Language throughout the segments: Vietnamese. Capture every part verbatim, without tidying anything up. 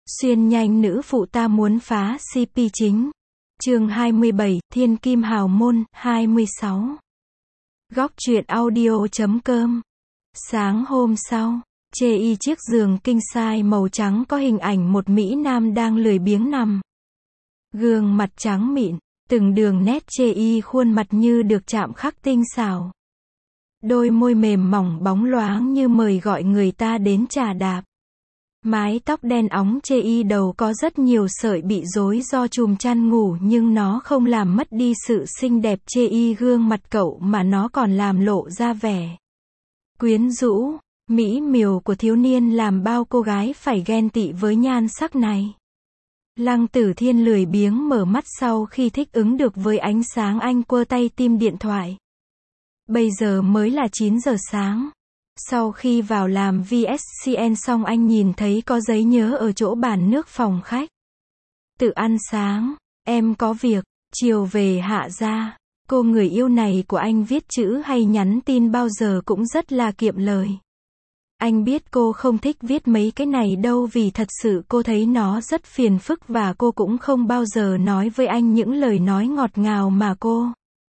Xuyên nhanh nữ phụ ta muốn phá xê pê chính. Chương hai mươi bảy, Thiên Kim Hào Môn, hai mươi sáu. Góc truyện audio chấm com. Sáng hôm sau, chê y chiếc giường king size màu trắng có hình ảnh một mỹ nam đang lười biếng nằm. Gương mặt trắng mịn, từng đường nét chê y khuôn mặt như được chạm khắc tinh xảo. Đôi môi mềm mỏng bóng loáng như mời gọi người ta đến trà đạp. Mái tóc đen óng chê y đầu có rất nhiều sợi bị rối do chùm chăn ngủ, nhưng nó không làm mất đi sự xinh đẹp chê y gương mặt cậu mà nó còn làm lộ ra vẻ quyến rũ, mỹ miều của thiếu niên làm bao cô gái phải ghen tị với nhan sắc này. Lăng Tử Thiên lười biếng mở mắt sau khi thích ứng được với ánh sáng, anh quơ tay tim điện thoại. Bây giờ mới là chín giờ sáng. Sau khi vào làm vê ét xê en xong, anh nhìn thấy có giấy nhớ ở chỗ bàn nước phòng khách. Tự ăn sáng, em có việc, chiều về hạ ra. Cô người yêu này của anh viết chữ hay nhắn tin bao giờ cũng rất là kiệm lời. Anh biết cô không thích viết mấy cái này đâu, vì thật sự cô thấy nó rất phiền phức và cô cũng không bao giờ nói với anh những lời nói ngọt ngào mà cô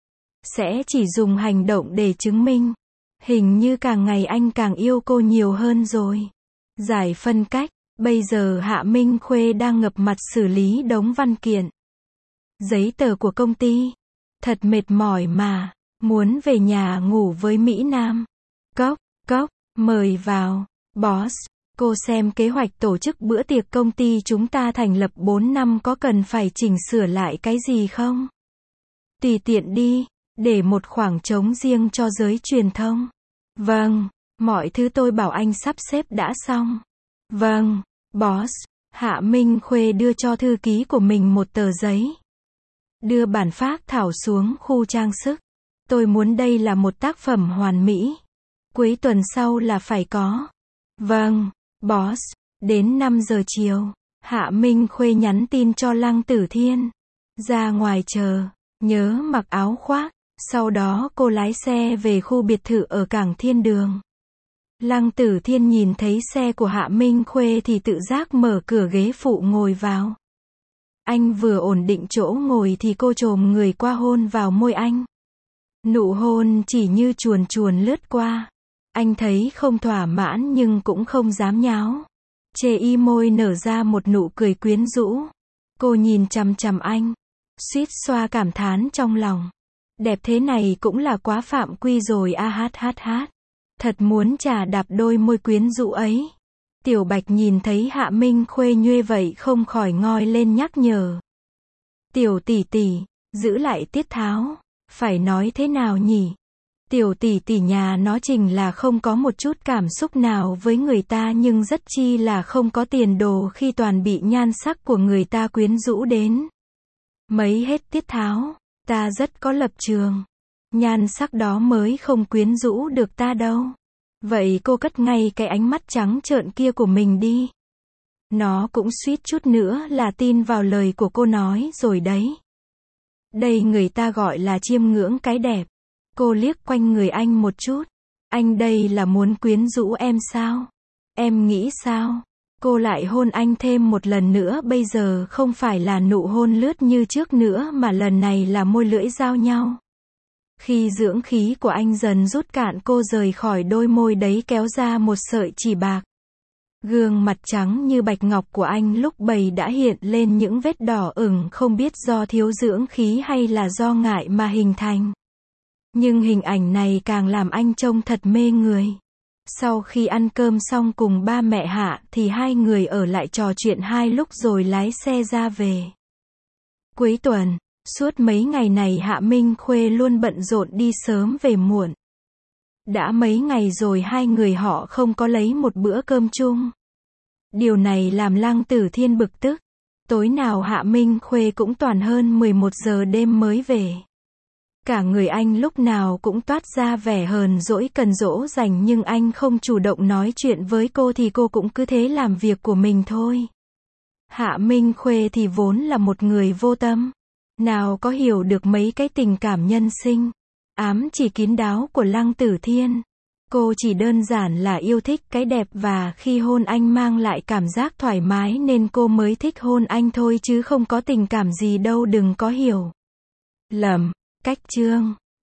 sẽ chỉ dùng hành động để chứng minh. Hình như càng ngày anh càng yêu cô nhiều hơn rồi. Giải phân cách, bây giờ Hạ Minh Khuê đang ngập mặt xử lý đống văn kiện, giấy tờ của công ty. Thật mệt mỏi mà, muốn về nhà ngủ với Mỹ Nam. Cốc, cốc, mời vào, boss. Cô xem kế hoạch tổ chức bữa tiệc công ty chúng ta thành lập bốn năm có cần phải chỉnh sửa lại cái gì không? Tùy tiện đi, để một khoảng trống riêng cho giới truyền thông. Vâng, mọi thứ tôi bảo anh sắp xếp đã xong. Vâng, boss. Hạ Minh Khuê đưa cho thư ký của mình một tờ giấy. Đưa bản phác thảo xuống khu trang sức. Tôi muốn đây là một tác phẩm hoàn mỹ. Cuối tuần sau là phải có. Vâng, boss. Đến năm giờ chiều, Hạ Minh Khuê nhắn tin cho Lăng Tử Thiên. Ra ngoài chờ, nhớ mặc áo khoác. Sau đó cô lái xe về khu biệt thự ở cảng Thiên Đường. Lăng Tử Thiên nhìn thấy xe của Hạ Minh Khuê thì tự giác mở cửa ghế phụ ngồi vào. Anh vừa ổn định chỗ ngồi thì cô chồm người qua hôn vào môi anh. Nụ hôn chỉ như chuồn chuồn lướt qua. Anh thấy không thỏa mãn nhưng cũng không dám nháo. Chê y môi nở ra một nụ cười quyến rũ. Cô nhìn chằm chằm anh, suýt xoa cảm thán trong lòng. Đẹp thế này cũng là quá phạm quy rồi a hát hát hát. Thật muốn chà đạp đôi môi quyến rũ ấy. Tiểu Bạch nhìn thấy Hạ Minh Khuê nhuê vậy không khỏi ngoi lên nhắc nhở. Tiểu tỷ tỷ, giữ lại tiết tháo. Phải nói thế nào nhỉ? Tiểu tỷ tỷ nhà nó Trình là không có một chút cảm xúc nào với người ta, nhưng rất chi là không có tiền đồ khi toàn bị nhan sắc của người ta quyến rũ đến. Mấy hết tiết tháo. Ta rất có lập trường. Nhan sắc đó mới không quyến rũ được ta đâu. Vậy cô cất ngay cái ánh mắt trắng trợn kia của mình đi. Nó cũng suýt chút nữa là tin vào lời của cô nói rồi đấy. Đây người ta gọi là chiêm ngưỡng cái đẹp. Cô liếc quanh người anh một chút. Anh đây là muốn quyến rũ em sao? Em nghĩ sao? Cô lại hôn anh thêm một lần nữa, bây giờ không phải là nụ hôn lướt như trước nữa mà lần này là môi lưỡi giao nhau. Khi dưỡng khí của anh dần rút cạn, cô rời khỏi đôi môi đấy kéo ra một sợi chỉ bạc. Gương mặt trắng như bạch ngọc của anh lúc bấy đã hiện lên những vết đỏ ửng, không biết do thiếu dưỡng khí hay là do ngại mà hình thành. Nhưng hình ảnh này càng làm anh trông thật mê người. Sau khi ăn cơm xong cùng ba mẹ Hạ thì hai người ở lại trò chuyện hai lúc rồi lái xe ra về. Cuối tuần, suốt mấy ngày này Hạ Minh Khuê luôn bận rộn đi sớm về muộn. Đã mấy ngày rồi hai người họ không có lấy một bữa cơm chung. Điều này làm Lăng Tử Thiên bực tức. Tối nào Hạ Minh Khuê cũng toàn hơn mười một giờ đêm mới về. Cả người anh lúc nào cũng toát ra vẻ hờn dỗi cần dỗ dành, nhưng anh không chủ động nói chuyện với cô thì cô cũng cứ thế làm việc của mình thôi. Hạ Minh Khuê thì vốn là một người vô tâm. Nào có hiểu được mấy cái tình cảm nhân sinh, ám chỉ kín đáo của Lăng Tử Thiên. Cô chỉ đơn giản là yêu thích cái đẹp và khi hôn anh mang lại cảm giác thoải mái nên cô mới thích hôn anh thôi chứ không có tình cảm gì đâu, đừng có hiểu lầm. Cách chương